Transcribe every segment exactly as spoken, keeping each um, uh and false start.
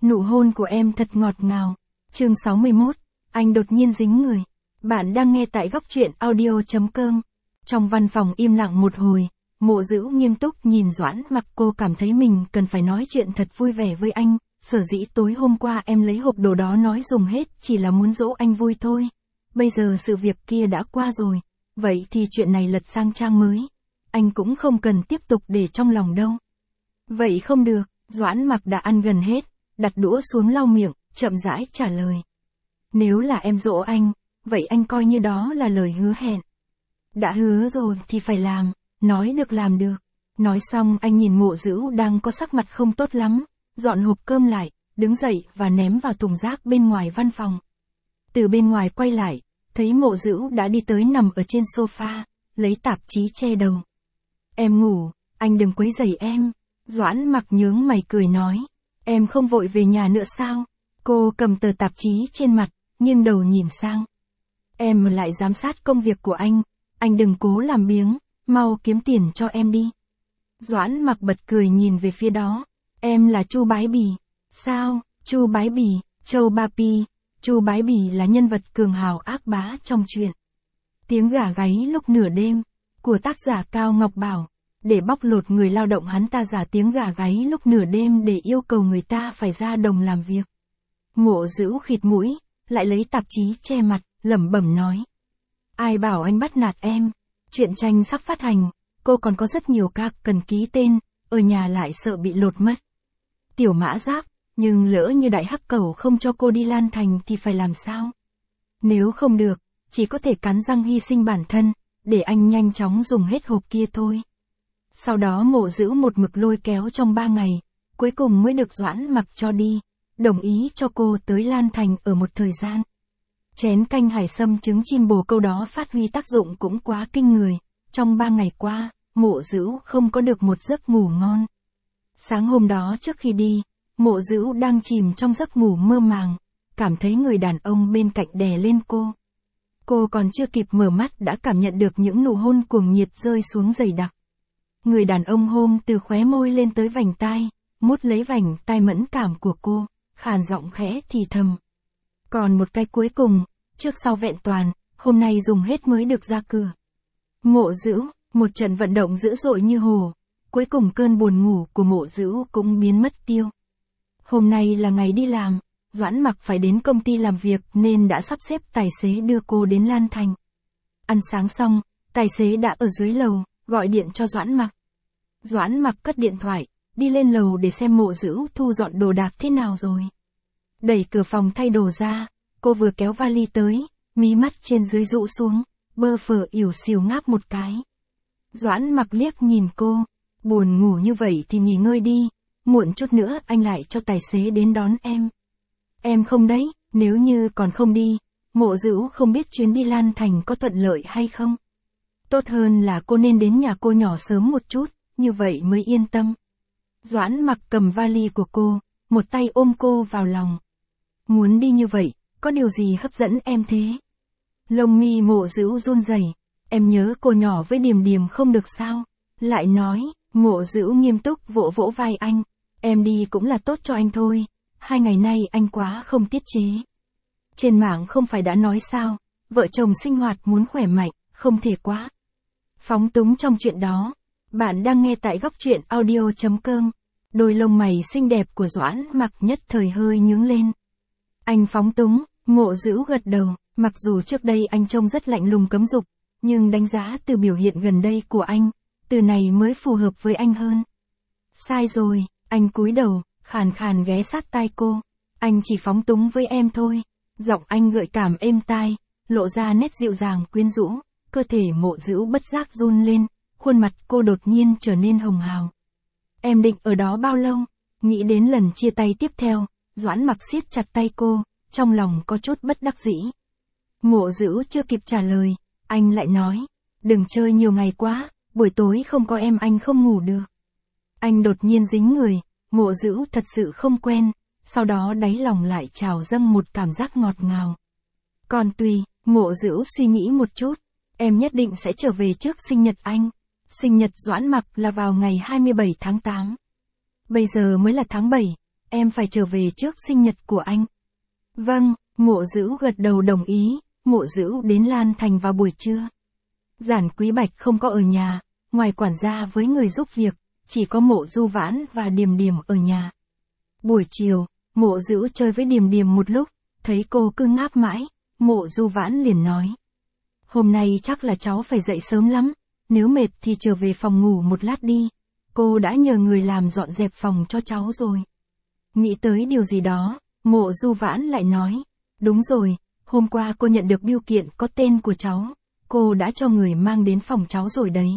Nụ hôn của em thật ngọt ngào. Chương sáu mươi mốt, anh đột nhiên dính người. Bạn đang nghe tại góc truyện audio chấm com. Trong văn phòng im lặng một hồi, Mộ Dữu nghiêm túc nhìn Doãn Mặc. Cô cảm thấy mình cần phải nói chuyện thật vui vẻ với anh. Sở dĩ tối hôm qua em lấy hộp đồ đó nói dùng hết chỉ là muốn dỗ anh vui thôi. Bây giờ sự việc kia đã qua rồi. Vậy thì chuyện này lật sang trang mới. Anh cũng không cần tiếp tục để trong lòng đâu. Vậy không được, Doãn Mặc đã ăn gần hết, đặt đũa xuống lau miệng, chậm rãi trả lời. Nếu là em dỗ anh, vậy anh coi như đó là lời hứa hẹn. Đã hứa rồi thì phải làm, nói được làm được. Nói xong anh nhìn Mộ Dữu đang có sắc mặt không tốt lắm, dọn hộp cơm lại, đứng dậy và ném vào thùng rác bên ngoài văn phòng. Từ bên ngoài quay lại, thấy Mộ Dữu đã đi tới nằm ở trên sofa, lấy tạp chí che đầu. Em ngủ, anh đừng quấy rầy em. Doãn Mặc nhướng mày cười nói. Em không vội về nhà nữa sao? Cô cầm tờ tạp chí trên mặt, nghiêng đầu nhìn sang. Em lại giám sát công việc của anh, anh đừng cố làm biếng, mau kiếm tiền cho em đi. Doãn Mặc bật cười nhìn về phía đó. Em là Chu Bái Bì. Sao? Chu Bái Bì, Châu Ba Pi. Chu Bái Bì là nhân vật cường hào ác bá trong truyện Tiếng Gà Gáy Lúc Nửa Đêm của tác giả Cao Ngọc Bảo. Để bóc lột người lao động, hắn ta giả tiếng gà gáy lúc nửa đêm để yêu cầu người ta phải ra đồng làm việc. Mộ Dữu khịt mũi, lại lấy tạp chí che mặt, lẩm bẩm nói. Ai bảo anh bắt nạt em? Truyện tranh sắp phát hành, cô còn có rất nhiều các cần ký tên, ở nhà lại sợ bị lột mất. Tiểu Mã Giáp, nhưng lỡ như Đại Hắc Cẩu không cho cô đi Lan Thành thì phải làm sao? Nếu không được, chỉ có thể cắn răng hy sinh bản thân, để anh nhanh chóng dùng hết hộp kia thôi. Sau đó Mộ Dữu một mực lôi kéo trong ba ngày, cuối cùng mới được Doãn Mặc cho đi, đồng ý cho cô tới Lan Thành ở một thời gian. Chén canh hải sâm trứng chim bồ câu đó phát huy tác dụng cũng quá kinh người, trong ba ngày qua, Mộ Dữu không có được một giấc ngủ ngon. Sáng hôm đó trước khi đi, Mộ Dữu đang chìm trong giấc ngủ mơ màng, cảm thấy người đàn ông bên cạnh đè lên cô. Cô còn chưa kịp mở mắt đã cảm nhận được những nụ hôn cuồng nhiệt rơi xuống dày đặc. Người đàn ông hôn từ khóe môi lên tới vành tai, mút lấy vành tai mẫn cảm của cô, khàn giọng khẽ thì thầm. Còn một cái cuối cùng, trước sau vẹn toàn, hôm nay dùng hết mới được ra cửa. Mộ Dữu, một trận vận động dữ dội như hồ, cuối cùng cơn buồn ngủ của Mộ Dữu cũng biến mất tiêu. Hôm nay là ngày đi làm, Doãn Mặc phải đến công ty làm việc nên đã sắp xếp tài xế đưa cô đến Lan Thành. Ăn sáng xong, tài xế đã ở dưới lầu, gọi điện cho Doãn Mặc. Doãn Mặc cất điện thoại, đi lên lầu để xem Mộ Dữu thu dọn đồ đạc thế nào rồi. Đẩy cửa phòng thay đồ ra, cô vừa kéo vali tới, mí mắt trên dưới rũ xuống, bơ phờ ỉu xìu ngáp một cái. Doãn Mặc liếc nhìn cô, buồn ngủ như vậy thì nghỉ ngơi đi, muộn chút nữa anh lại cho tài xế đến đón em. Em không đấy, nếu như còn không đi, Mộ Dữu không biết chuyến đi Lan Thành có thuận lợi hay không. Tốt hơn là cô nên đến nhà cô nhỏ sớm một chút, như vậy mới yên tâm. Doãn Mặc cầm vali của cô, một tay ôm cô vào lòng. Muốn đi như vậy, có điều gì hấp dẫn em thế? Lông mi Mộ Dữu run rẩy, em nhớ cô nhỏ với Điềm Điềm không được sao? Lại nói, Mộ Dữu nghiêm túc vỗ vỗ vai anh, em đi cũng là tốt cho anh thôi, hai ngày nay anh quá không tiết chế. Trên mạng không phải đã nói sao, vợ chồng sinh hoạt muốn khỏe mạnh, không thể quá phóng túng trong chuyện đó. Bạn đang nghe tại góc truyện audio chấm com. Đôi lông mày xinh đẹp của Doãn Mặc nhất thời hơi nhướng lên. Anh phóng túng, Mộ Dữu gật đầu, mặc dù trước đây anh trông rất lạnh lùng cấm dục, nhưng đánh giá từ biểu hiện gần đây của anh, từ này mới phù hợp với anh hơn. Sai rồi, anh cúi đầu, khàn khàn ghé sát tai cô. Anh chỉ phóng túng với em thôi. Giọng anh gợi cảm êm tai, lộ ra nét dịu dàng quyến rũ, cơ thể Mộ Dữu bất giác run lên. Khuôn mặt cô đột nhiên trở nên hồng hào. Em định ở đó bao lâu? Nghĩ đến lần chia tay tiếp theo, Doãn Mặc siết chặt tay cô, trong lòng có chút bất đắc dĩ. Mộ Dữu chưa kịp trả lời, anh lại nói, đừng chơi nhiều ngày quá, buổi tối không có em anh không ngủ được. Anh đột nhiên dính người, Mộ Dữu thật sự không quen, sau đó đáy lòng lại trào dâng một cảm giác ngọt ngào. Còn tùy, Mộ Dữu suy nghĩ một chút, em nhất định sẽ trở về trước sinh nhật anh. Sinh nhật Doãn Mặc là vào ngày hai mươi bảy tháng tám. Bây giờ mới là tháng bảy, em phải trở về trước sinh nhật của anh. Vâng, Mộ Dữ gật đầu đồng ý, Mộ Dữ đến Lan Thành vào buổi trưa. Giản Quý Bạch không có ở nhà, ngoài quản gia với người giúp việc, chỉ có Mộ Du Vãn và Điềm Điềm ở nhà. Buổi chiều, Mộ Dữ chơi với Điềm Điềm một lúc, thấy cô cứ ngáp mãi, Mộ Du Vãn liền nói. Hôm nay chắc là cháu phải dậy sớm lắm, nếu mệt thì trở về phòng ngủ một lát đi, cô đã nhờ người làm dọn dẹp phòng cho cháu rồi. Nghĩ tới điều gì đó, Mộ Du Vãn lại nói, đúng rồi, hôm qua cô nhận được bưu kiện có tên của cháu, cô đã cho người mang đến phòng cháu rồi đấy.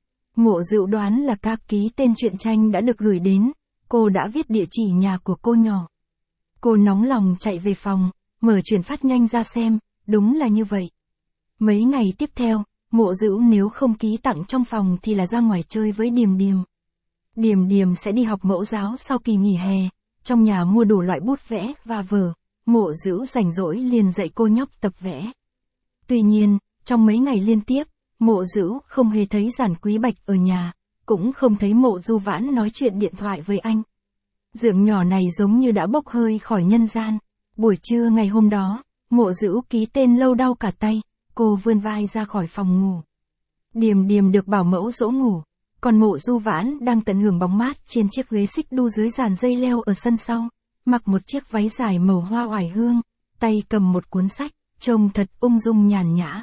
Mộ Dữ đoán là các ký tên truyện tranh đã được gửi đến, cô đã viết địa chỉ nhà của cô nhỏ. Cô nóng lòng chạy về phòng, mở chuyển phát nhanh ra xem, đúng là như vậy. Mấy ngày tiếp theo, Mộ Dữ nếu không ký tặng trong phòng thì là ra ngoài chơi với Điềm Điềm. Điềm Điềm sẽ đi học mẫu giáo sau kỳ nghỉ hè, trong nhà mua đủ loại bút vẽ và vở, Mộ Dữ rảnh rỗi liền dạy cô nhóc tập vẽ. Tuy nhiên, trong mấy ngày liên tiếp, Mộ Dữ không hề thấy Giản Quý Bạch ở nhà, cũng không thấy Mộ Du Vãn nói chuyện điện thoại với anh. Dượng nhỏ này giống như đã bốc hơi khỏi nhân gian. Buổi trưa ngày hôm đó, Mộ Dữ ký tên lâu đau cả tay, cô vươn vai ra khỏi phòng ngủ. Điềm Điềm được bảo mẫu dỗ ngủ, còn Mộ Du Vãn đang tận hưởng bóng mát trên chiếc ghế xích đu dưới giàn dây leo ở sân sau, mặc một chiếc váy dài màu hoa oải hương, tay cầm một cuốn sách, trông thật ung dung nhàn nhã.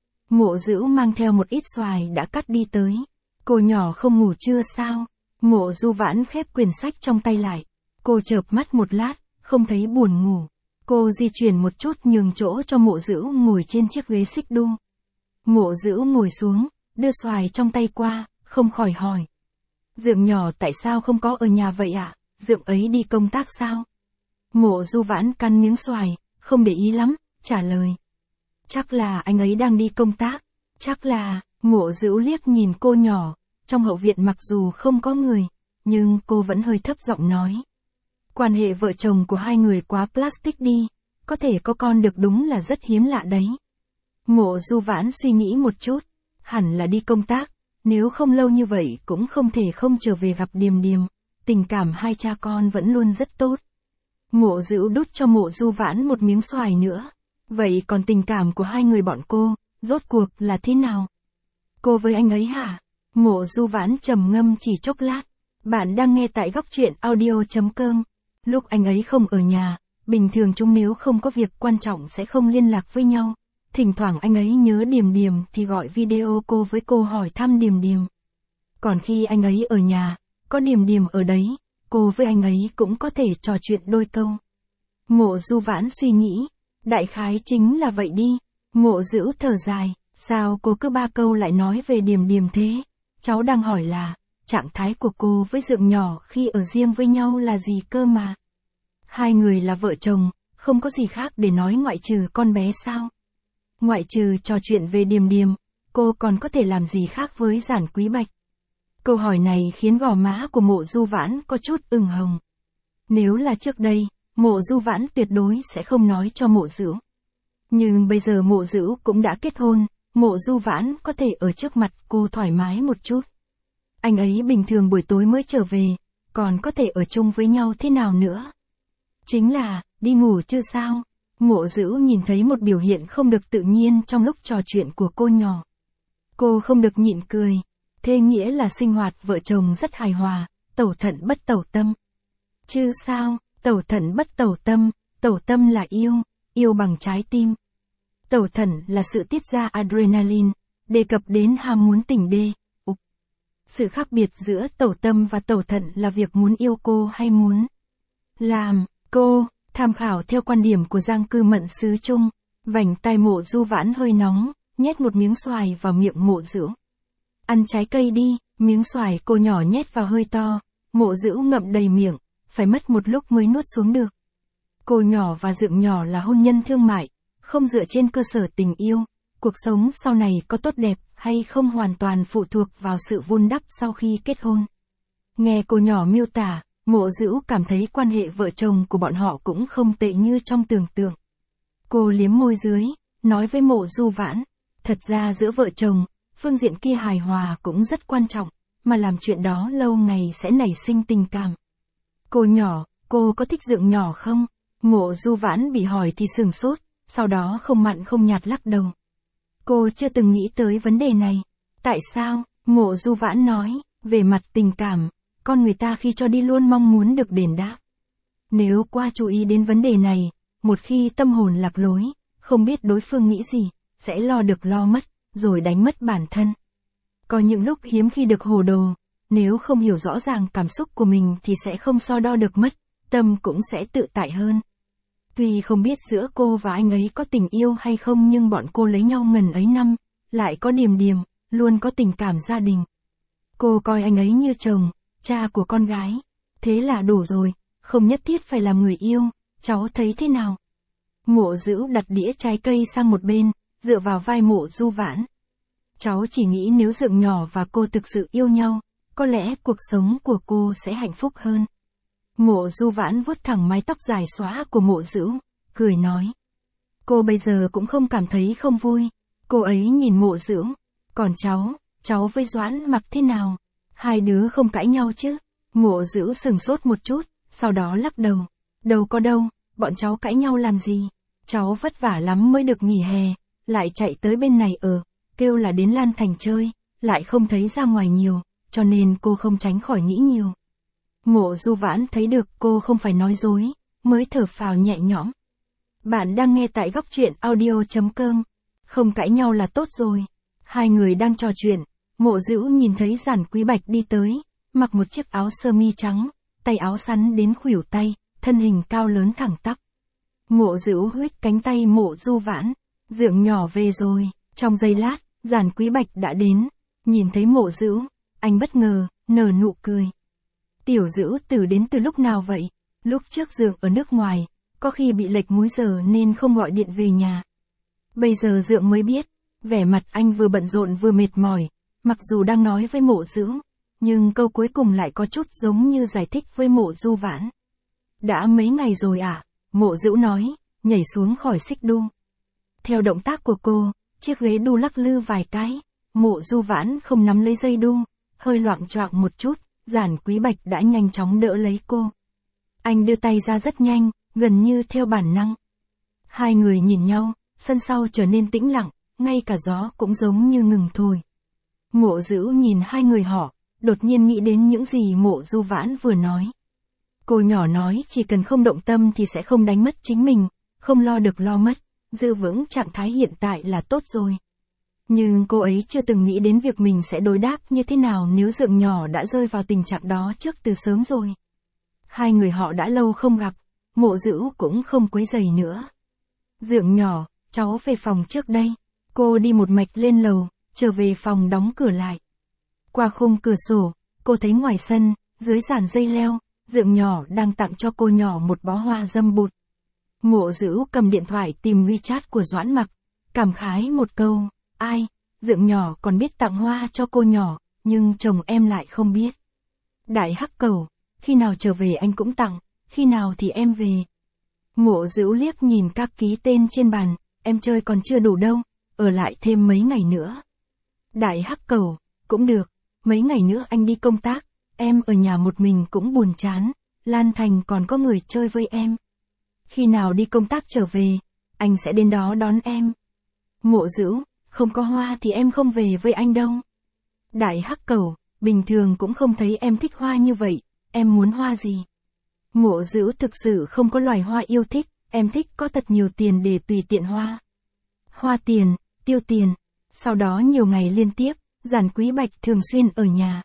Mộ Dữ mang theo một ít xoài đã cắt đi tới. Cô nhỏ không ngủ chưa sao? Mộ Du Vãn khép quyển sách trong tay lại. Cô chợp mắt một lát, không thấy buồn ngủ. Cô di chuyển một chút nhường chỗ cho Mộ Dữ ngồi trên chiếc ghế xích đu. Mộ Dữ ngồi xuống, đưa xoài trong tay qua, không khỏi hỏi. Dượng nhỏ tại sao không có ở nhà vậy ạ? À? Dượng ấy đi công tác sao? Mộ Du Vãn căn miếng xoài, không để ý lắm, trả lời. Chắc là anh ấy đang đi công tác. Chắc là, Mộ Dữ liếc nhìn cô nhỏ, trong hậu viện mặc dù không có người, nhưng cô vẫn hơi thấp giọng nói. Quan hệ vợ chồng của hai người quá plastic đi, có thể có con được đúng là rất hiếm lạ đấy. Mộ Du Vãn suy nghĩ một chút, hẳn là đi công tác, nếu không lâu như vậy cũng không thể không trở về gặp Điềm Điềm, tình cảm hai cha con vẫn luôn rất tốt. Mộ Dữ đút cho Mộ Du Vãn một miếng xoài nữa. Vậy còn tình cảm của hai người bọn cô, rốt cuộc là thế nào? Cô với anh ấy hả? Mộ Du Vãn trầm ngâm chỉ chốc lát. Bạn đang nghe tại góc truyện audio chấm com. Lúc anh ấy không ở nhà, bình thường chúng nếu không có việc quan trọng sẽ không liên lạc với nhau. Thỉnh thoảng anh ấy nhớ Điềm Điềm thì gọi video cô với cô hỏi thăm Điềm Điềm. Còn khi anh ấy ở nhà, có Điềm Điềm ở đấy, cô với anh ấy cũng có thể trò chuyện đôi câu. Mộ Du Vãn suy nghĩ, đại khái chính là vậy đi. Mộ Dữ thở dài, sao cô cứ ba câu lại nói về Điềm Điềm thế? Cháu đang hỏi là, trạng thái của cô với Dượng nhỏ khi ở riêng với nhau là gì cơ mà? Hai người là vợ chồng, không có gì khác để nói ngoại trừ con bé sao? Ngoại trừ trò chuyện về Điềm Điềm, cô còn có thể làm gì khác với Giản Quý Bạch? Câu hỏi này khiến gò má của Mộ Du Vãn có chút ửng hồng. Nếu là trước đây, Mộ Du Vãn tuyệt đối sẽ không nói cho Mộ Dữ. Nhưng bây giờ Mộ Dữ cũng đã kết hôn, Mộ Du Vãn có thể ở trước mặt cô thoải mái một chút. Anh ấy bình thường buổi tối mới trở về, còn có thể ở chung với nhau thế nào nữa? Chính là, đi ngủ chưa sao? Mộ Dữ nhìn thấy một biểu hiện không được tự nhiên trong lúc trò chuyện của cô nhỏ. Cô không được nhịn cười. Thế nghĩa là sinh hoạt vợ chồng rất hài hòa, tẩu thận bất tẩu tâm. Chứ sao, tẩu thận bất tẩu tâm, tẩu tâm là yêu, yêu bằng trái tim. Tẩu thận là sự tiết ra adrenaline, đề cập đến ham muốn tình đê. Ục. Sự khác biệt giữa tẩu tâm và tẩu thận là việc muốn yêu cô hay muốn làm cô. Tham khảo theo quan điểm của Giang Cư Mận Sứ Trung, vành tai Mộ Du Vãn hơi nóng, nhét một miếng xoài vào miệng Mộ Dữ. Ăn trái cây đi, miếng xoài cô nhỏ nhét vào hơi to, Mộ Dữ ngậm đầy miệng, phải mất một lúc mới nuốt xuống được. Cô nhỏ và Dượng nhỏ là hôn nhân thương mại, không dựa trên cơ sở tình yêu, cuộc sống sau này có tốt đẹp hay không hoàn toàn phụ thuộc vào sự vun đắp sau khi kết hôn. Nghe cô nhỏ miêu tả, Mộ Dữ cảm thấy quan hệ vợ chồng của bọn họ cũng không tệ như trong tưởng tượng. Cô liếm môi dưới, nói với Mộ Du Vãn, thật ra giữa vợ chồng, phương diện kia hài hòa cũng rất quan trọng, mà làm chuyện đó lâu ngày sẽ nảy sinh tình cảm. Cô nhỏ, cô có thích Dượng nhỏ không? Mộ Du Vãn bị hỏi thì sửng sốt, sau đó không mặn không nhạt lắc đầu. Cô chưa từng nghĩ tới vấn đề này. Tại sao? Mộ Du Vãn nói, về mặt tình cảm, con người ta khi cho đi luôn mong muốn được đền đáp. Nếu quá chú ý đến vấn đề này, một khi tâm hồn lạc lối, không biết đối phương nghĩ gì, sẽ lo được lo mất, rồi đánh mất bản thân. Có những lúc hiếm khi được hồ đồ, nếu không hiểu rõ ràng cảm xúc của mình thì sẽ không so đo được mất, tâm cũng sẽ tự tại hơn. Tuy không biết giữa cô và anh ấy có tình yêu hay không nhưng bọn cô lấy nhau ngần ấy năm, lại có điềm điềm, luôn có tình cảm gia đình. Cô coi anh ấy như chồng, cha của con gái. Thế là đủ rồi, không nhất thiết phải làm người yêu, cháu thấy thế nào? Mộ Dữu đặt đĩa trái cây sang một bên, dựa vào vai Mộ Du Vãn. Cháu chỉ nghĩ nếu Dượng nhỏ và cô thực sự yêu nhau, có lẽ cuộc sống của cô sẽ hạnh phúc hơn. Mộ Du Vãn vuốt thẳng mái tóc dài xóa của Mộ Dữu, cười nói. Cô bây giờ cũng không cảm thấy không vui. Cô ấy nhìn Mộ Dữu. Còn cháu, cháu với Doãn Mặc thế nào? Hai đứa không cãi nhau chứ? Mộ Dữu sừng sốt một chút, sau đó lắc đầu. Đâu có đâu, bọn cháu cãi nhau làm gì? Cháu vất vả lắm mới được nghỉ hè, lại chạy tới bên này ở, kêu là đến Lan Thành chơi, lại không thấy ra ngoài nhiều, cho nên cô không tránh khỏi nghĩ nhiều. Mộ Du Vãn thấy được cô không phải nói dối, mới thở phào nhẹ nhõm. Bạn đang nghe tại góc truyện audio chấm com. Không cãi nhau là tốt rồi. Hai người đang trò chuyện, Mộ Dữu nhìn thấy Giản Quý Bạch đi tới, mặc một chiếc áo sơ mi trắng, tay áo sắn đến khuỷu tay, thân hình cao lớn thẳng tắp. Mộ Dữu huých cánh tay Mộ Du Vãn, Dượng nhỏ về rồi. Trong giây lát, Giản Quý Bạch đã đến, nhìn thấy Mộ Dữu, anh bất ngờ, nở nụ cười. Tiểu Dữu từ đến từ lúc nào vậy? Lúc trước Dượng ở nước ngoài, có khi bị lệch múi giờ nên không gọi điện về nhà. Bây giờ Dượng mới biết, vẻ mặt anh vừa bận rộn vừa mệt mỏi, mặc dù đang nói với Mộ Dữu, nhưng câu cuối cùng lại có chút giống như giải thích với Mộ Du Vãn. Đã mấy ngày rồi à? Mộ Dữu nói, nhảy xuống khỏi xích đu. Theo động tác của cô, chiếc ghế đu lắc lư vài cái, Mộ Du Vãn không nắm lấy dây đu, hơi loạng choạng một chút, Giản Quý Bạch đã nhanh chóng đỡ lấy cô. Anh đưa tay ra rất nhanh, gần như theo bản năng. Hai người nhìn nhau, sân sau trở nên tĩnh lặng, ngay cả gió cũng giống như ngừng thổi. Mộ Dữu nhìn hai người họ, đột nhiên nghĩ đến những gì Mộ Du Vãn vừa nói. Cô nhỏ nói chỉ cần không động tâm thì sẽ không đánh mất chính mình, không lo được lo mất, giữ vững trạng thái hiện tại là tốt rồi. Nhưng cô ấy chưa từng nghĩ đến việc mình sẽ đối đáp như thế nào nếu Dượng nhỏ đã rơi vào tình trạng đó trước từ sớm rồi. Hai người họ đã lâu không gặp, Mộ Dữu cũng không quấy rầy nữa. Dượng nhỏ, cháu về phòng trước đây. Cô đi một mạch lên lầu, trở về phòng đóng cửa lại. Qua khung cửa sổ, cô thấy ngoài sân, dưới giàn dây leo, Dượng nhỏ đang tặng cho cô nhỏ một bó hoa dâm bụt. Mộ Dữu cầm điện thoại tìm WeChat của Doãn Mặc, cảm khái một câu, ai, Dượng nhỏ còn biết tặng hoa cho cô nhỏ, nhưng chồng em lại không biết. Đại Hắc Cẩu, khi nào trở về anh cũng tặng, khi nào thì em về. Mộ Dữu liếc nhìn các ký tên trên bàn, em chơi còn chưa đủ đâu, ở lại thêm mấy ngày nữa. Đại Hắc Cẩu, cũng được, mấy ngày nữa anh đi công tác, em ở nhà một mình cũng buồn chán, Lan Thành còn có người chơi với em. Khi nào đi công tác trở về, anh sẽ đến đó đón em. Mộ Dữu, không có hoa thì em không về với anh đâu. Đại Hắc Cẩu, bình thường cũng không thấy em thích hoa như vậy, em muốn hoa gì? Mộ Dữu thực sự không có loài hoa yêu thích, em thích có thật nhiều tiền để tùy tiện hoa. Hoa tiền, tiêu tiền. Sau đó nhiều ngày liên tiếp, Giản Quý Bạch thường xuyên ở nhà.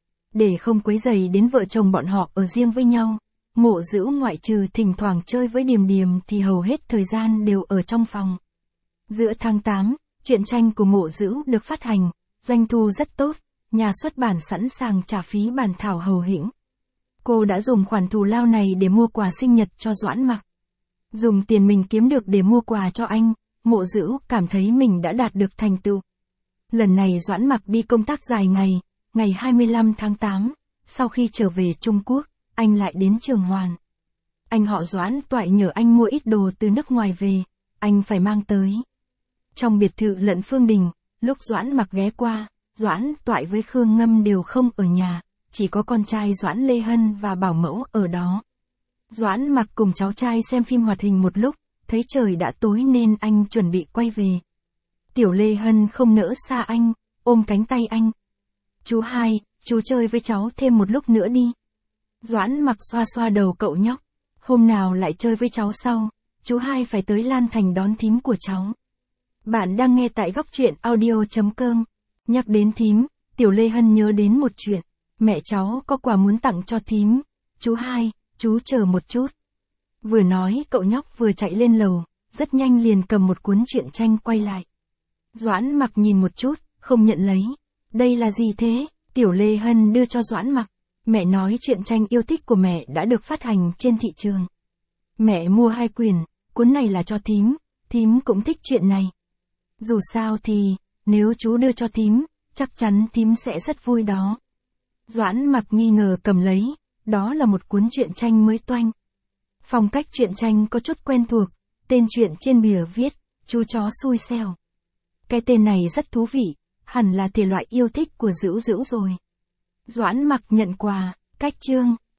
Để không quấy rầy đến vợ chồng bọn họ ở riêng với nhau, Mộ Dữu ngoại trừ thỉnh thoảng chơi với Điềm Điềm thì hầu hết thời gian đều ở trong phòng. Giữa tháng tám, truyện tranh của Mộ Dữu được phát hành, doanh thu rất tốt, nhà xuất bản sẵn sàng trả phí bản thảo hầu hĩnh. Cô đã dùng khoản thù lao này để mua quà sinh nhật cho Doãn Mặc. Dùng tiền mình kiếm được để mua quà cho anh, Mộ Dữu cảm thấy mình đã đạt được thành tựu. Lần này Doãn Mặc đi công tác dài ngày, ngày hai mươi lăm tháng tám, sau khi trở về Trung Quốc, anh lại đến Trường Hoàn. Anh họ Doãn Toại nhờ anh mua ít đồ từ nước ngoài về, anh phải mang tới. Trong biệt thự Lận Phương Đình, lúc Doãn Mặc ghé qua, Doãn Toại với Khương Ngâm đều không ở nhà, chỉ có con trai Doãn Lê Hân và bảo mẫu ở đó. Doãn Mặc cùng cháu trai xem phim hoạt hình một lúc, thấy trời đã tối nên anh chuẩn bị quay về. Tiểu Lê Hân không nỡ xa anh, ôm cánh tay anh. Chú hai, chú chơi với cháu thêm một lúc nữa đi. Doãn Mặc xoa xoa đầu cậu nhóc. Hôm nào lại chơi với cháu sau, chú hai phải tới Lan Thành đón thím của cháu. Bạn đang nghe tại góc truyện audio chấm com. Nhắc đến thím, Tiểu Lê Hân nhớ đến một chuyện. Mẹ cháu có quà muốn tặng cho thím. Chú hai, chú chờ một chút. Vừa nói cậu nhóc vừa chạy lên lầu, rất nhanh liền cầm một cuốn truyện tranh quay lại. Doãn Mặc nhìn một chút, không nhận lấy. Đây là gì thế? Tiểu Lê Hân đưa cho Doãn Mặc. Mẹ nói truyện tranh yêu thích của mẹ đã được phát hành trên thị trường. Mẹ mua hai quyển, cuốn này là cho thím, thím cũng thích chuyện này. Dù sao thì, nếu chú đưa cho thím, chắc chắn thím sẽ rất vui đó. Doãn Mặc nghi ngờ cầm lấy, đó là một cuốn truyện tranh mới toanh. Phong cách truyện tranh có chút quen thuộc, tên truyện trên bìa viết, chú chó xui xẻo. Cái tên này rất thú vị, hẳn là thể loại yêu thích của Dữu Dữu rồi. Doãn Mặc nhận quà, cách chương.